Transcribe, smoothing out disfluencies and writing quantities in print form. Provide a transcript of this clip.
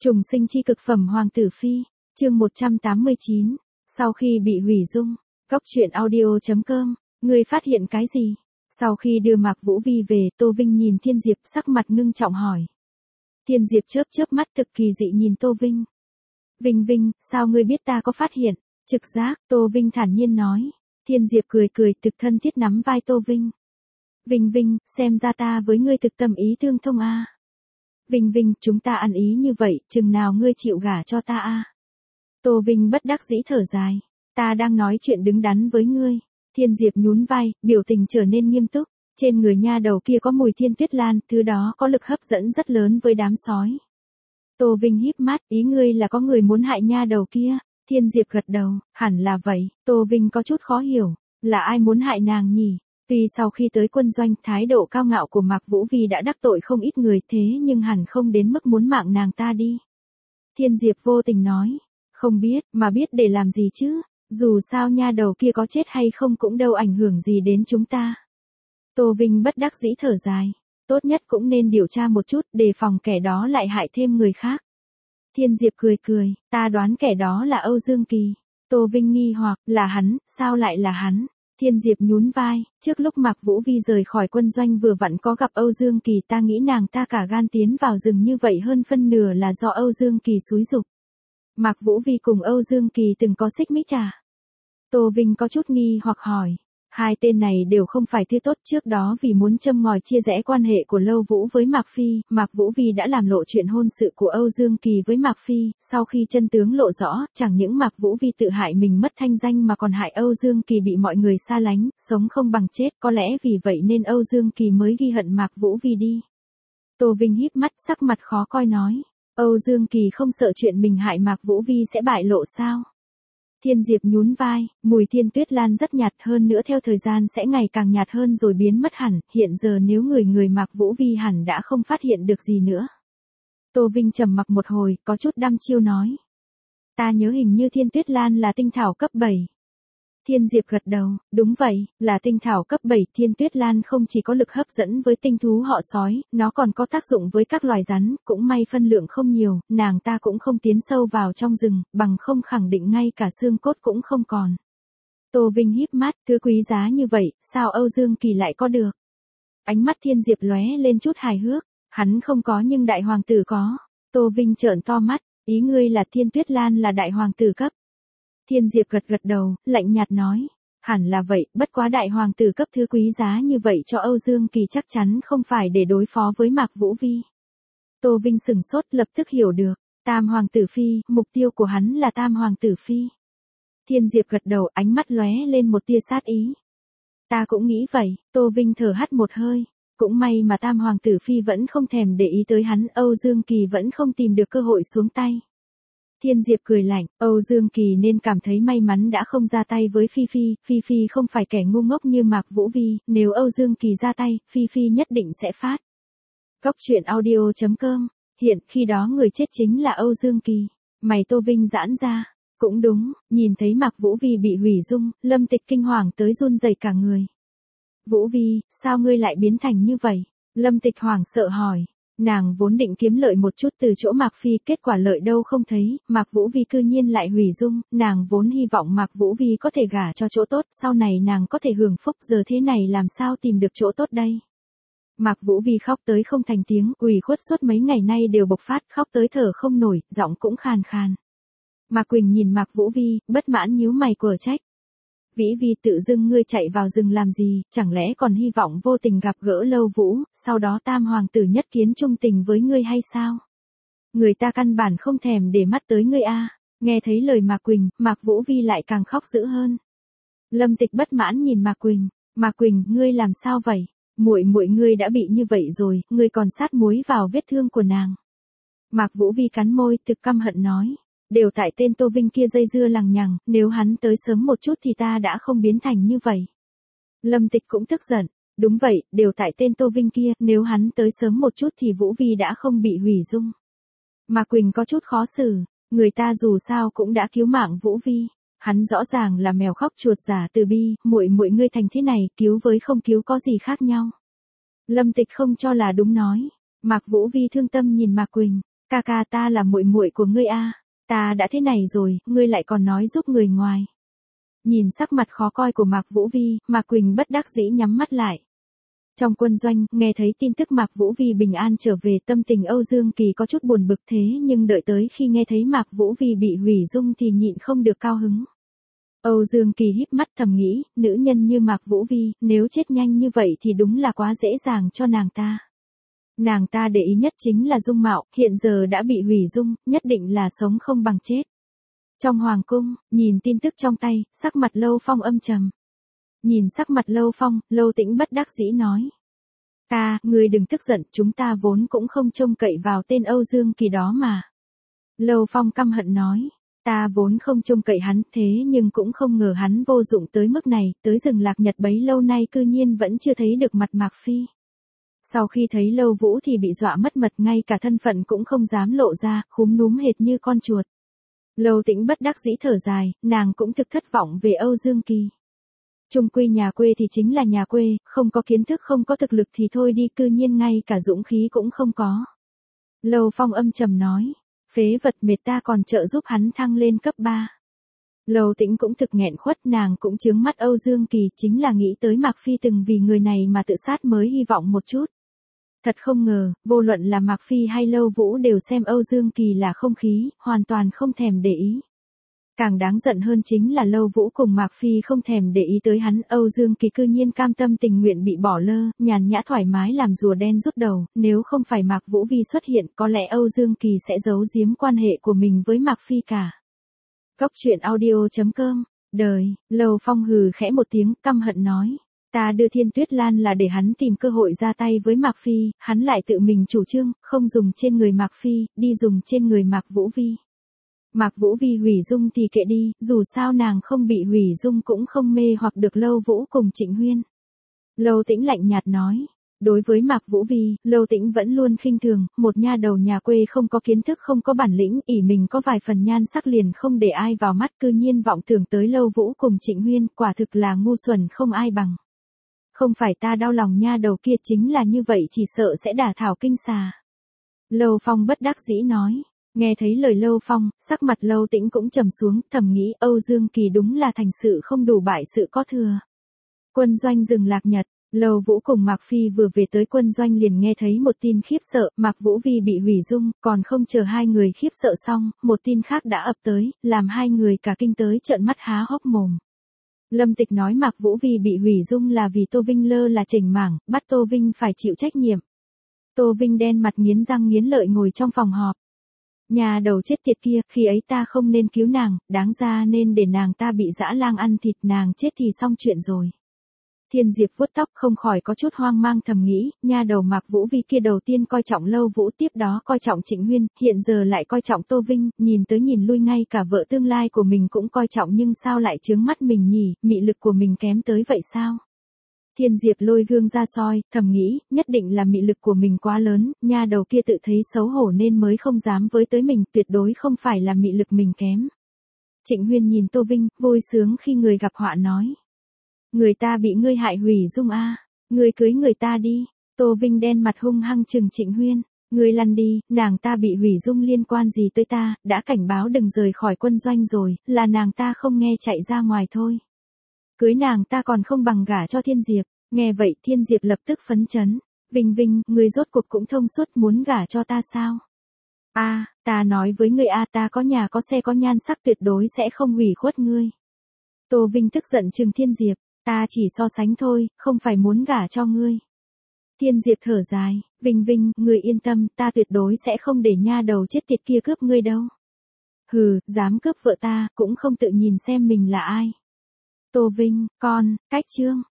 Trùng sinh chi cực phẩm Hoàng tử phi, chương 189, sau khi bị hủy dung, Góc truyện audio.com, ngươi phát hiện cái gì? Sau khi đưa Mạc Vũ Vi về, Tô Vinh nhìn Thiên Diệp sắc mặt ngưng trọng hỏi. Thiên Diệp chớp chớp mắt thực kỳ dị nhìn Tô Vinh. Vinh Vinh, sao ngươi biết ta có phát hiện? Trực giác, Tô Vinh thản nhiên nói. Thiên Diệp cười cười thực thân thiết nắm vai Tô Vinh. Vinh Vinh, xem ra ta với ngươi thực tâm ý tương thông a. Vinh Vinh, chúng ta ăn ý như vậy, chừng nào ngươi chịu gả cho ta a? Tô Vinh bất đắc dĩ thở dài. Ta đang nói chuyện đứng đắn với ngươi. Thiên Diệp nhún vai, biểu tình trở nên nghiêm túc. Trên người nha đầu kia có mùi thiên tuyết lan, thứ đó có lực hấp dẫn rất lớn với đám sói. Tô Vinh híp mắt, ý ngươi là có người muốn hại nha đầu kia. Thiên Diệp gật đầu, hẳn là vậy. Tô Vinh có chút khó hiểu, là ai muốn hại nàng nhỉ? Tuy sau khi tới quân doanh, thái độ cao ngạo của Mạc Vũ Vi đã đắc tội không ít người, thế nhưng hẳn không đến mức muốn mạng nàng ta đi. Thiên Diệp vô tình nói, không biết, mà biết để làm gì chứ, dù sao nha đầu kia có chết hay không cũng đâu ảnh hưởng gì đến chúng ta. Tô Vinh bất đắc dĩ thở dài, tốt nhất cũng nên điều tra một chút, đề phòng kẻ đó lại hại thêm người khác. Thiên Diệp cười cười, ta đoán kẻ đó là Âu Dương Kỳ. Tô Vinh nghi hoặc, là hắn, sao lại là hắn? Thiên Diệp nhún vai, trước lúc Mạc Vũ Vi rời khỏi quân doanh vừa vặn có gặp Âu Dương Kỳ, ta nghĩ nàng ta cả gan tiến vào rừng như vậy hơn phân nửa là do Âu Dương Kỳ xúi giục. Mạc Vũ Vi cùng Âu Dương Kỳ từng có xích mích à? Tô Vinh có chút nghi hoặc hỏi. Hai tên này đều không phải thứ tốt, trước đó vì muốn châm ngòi chia rẽ quan hệ của Lâu Vũ với Mạc Phi, Mạc Vũ Vi đã làm lộ chuyện hôn sự của Âu Dương Kỳ với Mạc Phi, sau khi chân tướng lộ rõ, chẳng những Mạc Vũ Vi tự hại mình mất thanh danh mà còn hại Âu Dương Kỳ bị mọi người xa lánh, sống không bằng chết, có lẽ vì vậy nên Âu Dương Kỳ mới ghi hận Mạc Vũ Vi đi. Tô Vinh híp mắt, sắc mặt khó coi nói, Âu Dương Kỳ không sợ chuyện mình hại Mạc Vũ Vi sẽ bại lộ sao? Thiên Diệp nhún vai, mùi thiên tuyết lan rất nhạt, hơn nữa theo thời gian sẽ ngày càng nhạt hơn rồi biến mất hẳn, hiện giờ nếu người Mạc Vũ Vi hẳn đã không phát hiện được gì nữa. Tô Vinh trầm mặc một hồi, có chút đăm chiêu nói. Ta nhớ hình như thiên tuyết lan là tinh thảo cấp 7. Thiên Diệp gật đầu, đúng vậy, là tinh thảo cấp 7, thiên tuyết lan không chỉ có lực hấp dẫn với tinh thú họ sói, nó còn có tác dụng với các loài rắn, cũng may phân lượng không nhiều, nàng ta cũng không tiến sâu vào trong rừng, bằng không khẳng định ngay cả xương cốt cũng không còn. Tô Vinh híp mắt, thứ quý giá như vậy, sao Âu Dương Kỳ lại có được? Ánh mắt Thiên Diệp lóe lên chút hài hước, hắn không có nhưng đại hoàng tử có. Tô Vinh trợn to mắt, ý ngươi là thiên tuyết lan là đại hoàng tử cấp. Thiên Diệp gật gật đầu, lạnh nhạt nói, hẳn là vậy, bất quá đại hoàng tử cấp thứ quý giá như vậy cho Âu Dương Kỳ chắc chắn không phải để đối phó với Mạc Vũ Vi. Tô Vinh sừng sốt, lập tức hiểu được, Tam hoàng tử phi, mục tiêu của hắn là Tam hoàng tử phi. Thiên Diệp gật đầu, ánh mắt lóe lên một tia sát ý. Ta cũng nghĩ vậy, Tô Vinh thở hắt một hơi, cũng may mà Tam hoàng tử phi vẫn không thèm để ý tới hắn, Âu Dương Kỳ vẫn không tìm được cơ hội xuống tay. Thiên Diệp cười lạnh, Âu Dương Kỳ nên cảm thấy may mắn đã không ra tay với Phi Phi, Phi Phi không phải kẻ ngu ngốc như Mạc Vũ Vi, nếu Âu Dương Kỳ ra tay, Phi Phi nhất định sẽ phát. Góc truyện audio.com, hiện khi đó người chết chính là Âu Dương Kỳ. Mày Tô Vinh giãn ra, cũng đúng, nhìn thấy Mạc Vũ Vi bị hủy dung, Lâm Tịch kinh hoàng tới run rẩy cả người. Vũ Vi, sao ngươi lại biến thành như vậy? Lâm Tịch hoảng sợ hỏi. Nàng vốn định kiếm lợi một chút từ chỗ Mạc Phi, kết quả lợi đâu không thấy, Mạc Vũ Vi cư nhiên lại hủy dung, nàng vốn hy vọng Mạc Vũ Vi có thể gả cho chỗ tốt, sau này nàng có thể hưởng phúc, giờ thế này làm sao tìm được chỗ tốt đây. Mạc Vũ Vi khóc tới không thành tiếng, ủy khuất suốt mấy ngày nay đều bộc phát, khóc tới thở không nổi, giọng cũng khàn khàn. Mạc Quỳnh nhìn Mạc Vũ Vi, bất mãn nhíu mày quở trách. Vĩ Vi, tự dưng ngươi chạy vào rừng làm gì, chẳng lẽ còn hy vọng vô tình gặp gỡ Lâu Vũ, sau đó Tam hoàng tử nhất kiến trung tình với ngươi hay sao? Người ta căn bản không thèm để mắt tới ngươi a. Nghe thấy lời Mạc Quỳnh, Mạc Vũ Vi lại càng khóc dữ hơn. Lâm Tịch bất mãn nhìn Mạc Quỳnh, ngươi làm sao vậy? Muội ngươi đã bị như vậy rồi, ngươi còn sát muối vào vết thương của nàng. Mạc Vũ Vi cắn môi, thực căm hận nói. Đều tại tên Tô Vinh kia dây dưa lằng nhằng, nếu hắn tới sớm một chút thì ta đã không biến thành như vậy. Lâm Tịch cũng tức giận, đúng vậy, đều tại tên Tô Vinh kia, nếu hắn tới sớm một chút thì Vũ Vi đã không bị hủy dung. Mạc Quỳnh có chút khó xử, người ta dù sao cũng đã cứu mạng Vũ Vi, hắn rõ ràng là mèo khóc chuột giả từ bi, muội ngươi thành thế này, cứu với không cứu có gì khác nhau. Lâm Tịch không cho là đúng nói, Mạc Vũ Vi thương tâm nhìn Mạc Quỳnh. Ca ca ta là muội muội của ngươi a, ta đã thế này rồi, ngươi lại còn nói giúp người ngoài. Nhìn sắc mặt khó coi của Mạc Vũ Vi, Mạc Quỳnh bất đắc dĩ nhắm mắt lại. Trong quân doanh, nghe thấy tin tức Mạc Vũ Vi bình an trở về, tâm tình Âu Dương Kỳ có chút buồn bực, thế nhưng đợi tới khi nghe thấy Mạc Vũ Vi bị hủy dung thì nhịn không được cao hứng. Âu Dương Kỳ híp mắt thầm nghĩ, nữ nhân như Mạc Vũ Vi, nếu chết nhanh như vậy thì đúng là quá dễ dàng cho nàng ta. Nàng ta để ý nhất chính là dung mạo, hiện giờ đã bị hủy dung, nhất định là sống không bằng chết. Trong hoàng cung, nhìn tin tức trong tay, sắc mặt Lâu Phong âm trầm. Nhìn sắc mặt Lâu Phong, Lâu Tĩnh bất đắc dĩ nói. Ca, ngươi đừng tức giận, chúng ta vốn cũng không trông cậy vào tên Âu Dương Kỳ đó mà. Lâu Phong căm hận nói. Ta vốn không trông cậy hắn, thế nhưng cũng không ngờ hắn vô dụng tới mức này, tới rừng Lạc Nhật bấy lâu nay cư nhiên vẫn chưa thấy được mặt Mạc Phi. Sau khi thấy Lâu Vũ thì bị dọa mất mật, ngay cả thân phận cũng không dám lộ ra, khúm núm hệt như con chuột. Lâu Tĩnh bất đắc dĩ thở dài, nàng cũng thực thất vọng về Âu Dương Kỳ. Chung quy nhà quê thì chính là nhà quê, không có kiến thức không có thực lực thì thôi đi, cư nhiên ngay cả dũng khí cũng không có. Lâu Phong âm trầm nói, phế vật, mệt ta còn trợ giúp hắn thăng lên cấp 3. Lâu Tĩnh cũng thực nghẹn khuất, nàng cũng chướng mắt Âu Dương Kỳ, chính là nghĩ tới Mạc Phi từng vì người này mà tự sát mới hy vọng một chút. Thật không ngờ, vô luận là Mạc Phi hay Lâu Vũ đều xem Âu Dương Kỳ là không khí, hoàn toàn không thèm để ý. Càng đáng giận hơn chính là Lâu Vũ cùng Mạc Phi không thèm để ý tới hắn, Âu Dương Kỳ cư nhiên cam tâm tình nguyện bị bỏ lơ, nhàn nhã thoải mái làm rùa đen rút đầu, nếu không phải Mạc Vũ Vi xuất hiện, có lẽ Âu Dương Kỳ sẽ giấu giếm quan hệ của mình với Mạc Phi cả. Cốc truyện audio.com, đời, Lâu Phong hừ khẽ một tiếng, căm hận nói. Ta đưa Thiên Tuyết Lan là để hắn tìm cơ hội ra tay với Mạc Phi, hắn lại tự mình chủ trương, không dùng trên người Mạc Phi, đi dùng trên người Mạc Vũ Vi. Mạc Vũ Vi hủy dung thì kệ đi, dù sao nàng không bị hủy dung cũng không mê hoặc được Lâu Vũ cùng Trịnh Huyên. Lâu Tĩnh lạnh nhạt nói. Đối với Mạc Vũ Vi, Lâu Tĩnh vẫn luôn khinh thường, một nha đầu nhà quê không có kiến thức không có bản lĩnh, ỷ mình có vài phần nhan sắc liền không để ai vào mắt, cư nhiên vọng tưởng tới Lâu Vũ cùng Trịnh Huyên, quả thực là ngu xuẩn không ai bằng. Không phải ta đau lòng nha đầu kia, chính là như vậy chỉ sợ sẽ đả thảo kinh xà. Lâu Phong bất đắc dĩ nói. Nghe thấy lời Lâu Phong, sắc mặt Lâu Tĩnh cũng trầm xuống, thầm nghĩ Âu Dương Kỳ đúng là thành sự không đủ bại sự có thừa. Quân doanh rừng Lạc Nhật, Lâu Vũ cùng Mạc Phi vừa về tới quân doanh liền nghe thấy một tin khiếp sợ, Mạc Vũ Vi bị hủy dung, còn không chờ hai người khiếp sợ xong, một tin khác đã ập tới, làm hai người cả kinh tới trợn mắt há hốc mồm. Lâm Tịch nói Mạc Vũ Vi bị hủy dung là vì Tô Vinh lơ là chỉnh mảng, bắt Tô Vinh phải chịu trách nhiệm. Tô Vinh đen mặt nghiến răng nghiến lợi ngồi trong phòng họp. Nhà đầu chết tiệt kia, khi ấy ta không nên cứu nàng, đáng ra nên để nàng ta bị dã lang ăn thịt, nàng chết thì xong chuyện rồi. Thiên Diệp vuốt tóc không khỏi có chút hoang mang thầm nghĩ, nha đầu Mạc Vũ Vi kia đầu tiên coi trọng Lâu Vũ, tiếp đó coi trọng Trịnh Huyên, hiện giờ lại coi trọng Tô Vinh, nhìn tới nhìn lui ngay cả vợ tương lai của mình cũng coi trọng, nhưng sao lại chướng mắt mình nhỉ, mị lực của mình kém tới vậy sao? Thiên Diệp lôi gương ra soi, thầm nghĩ, nhất định là mị lực của mình quá lớn, nha đầu kia tự thấy xấu hổ nên mới không dám với tới mình, tuyệt đối không phải là mị lực mình kém. Trịnh Huyên nhìn Tô Vinh, vui sướng khi người gặp họa nói. Người ta bị ngươi hại hủy dung a, ngươi cưới người ta đi. Tô Vinh đen mặt hung hăng chừng Trịnh Huyên, ngươi lăn đi, nàng ta bị hủy dung liên quan gì tới ta, đã cảnh báo đừng rời khỏi quân doanh rồi, là nàng ta không nghe chạy ra ngoài thôi. Cưới nàng ta còn không bằng gả cho Thiên Diệp. Nghe vậy Thiên Diệp lập tức phấn chấn. Vinh Vinh, ngươi rốt cuộc cũng thông suốt, muốn gả cho ta sao? Ta nói với ngươi ta có nhà có xe có nhan sắc, tuyệt đối sẽ không hủy khuất ngươi. Tô Vinh tức giận trừng Thiên Diệp, ta chỉ so sánh thôi, không phải muốn gả cho ngươi. Thiên Diệp thở dài, Vinh Vinh, ngươi yên tâm, ta tuyệt đối sẽ không để nha đầu chết tiệt kia cướp ngươi đâu. Hừ, dám cướp vợ ta, cũng không tự nhìn xem mình là ai. Tô Vinh, con, cách chương.